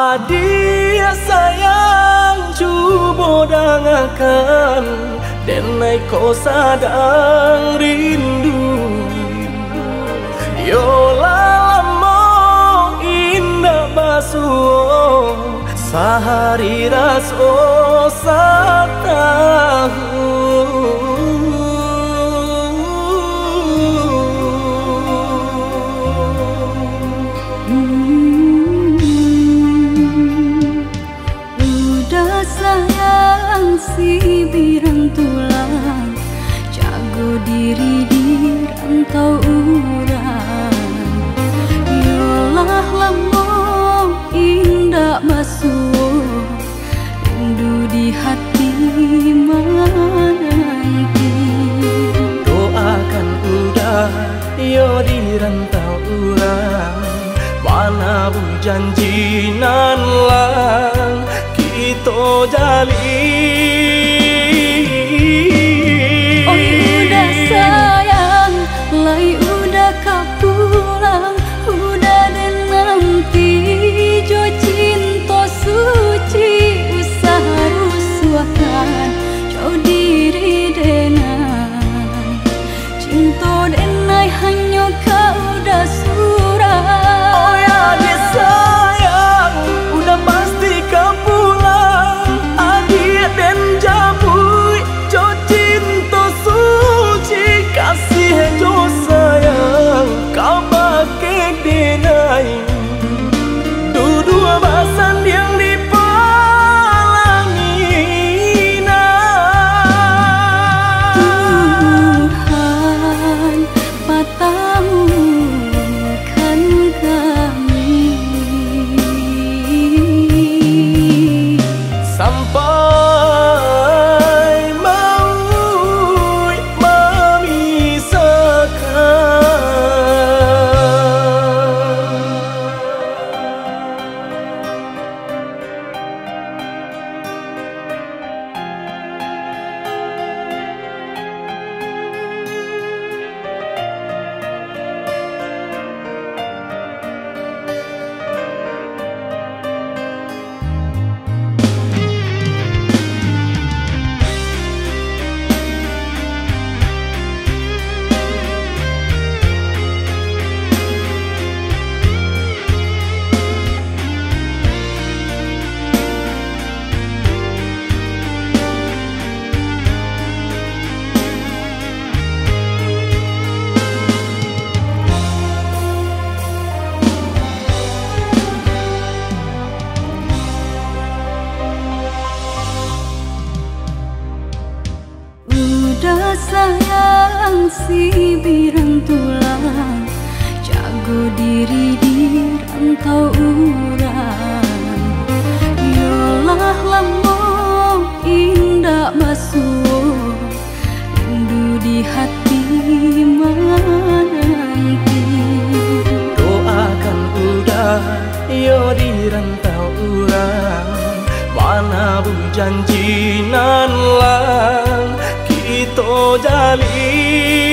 Adia sayang cuba dangakan denai ko sadang rindu. Yola lamo indah basuh sehari raso satahu. Udah sayang si birang tulang, jago diri di rantau urang. Yolah lamo indah basuh rindu di hati menanti. Doakan udah yo di rantau urang, mana bu janji nan lang kita jalin. Oi udah sayang, lai udah kau pulang, udah dan nanti jo cinta suci usaha rusuhan jauh diri denai. Cinta denai hanya kau udah surah. Oh ya dia sayang, udah pasti kau pulang. Adia dan jabui jo cinta suci, kasih jo sayang kau pakai denai. Dua basan yang dipalangina. Tuhan patahkan kami sampai maut Udah sayang si birang tulang, jago diri di rantau urang. Yolah lamo indah basuh rindu di hati menanti. Doakan udah yo di rantau urang, mana bu janji nan lang kita jalin.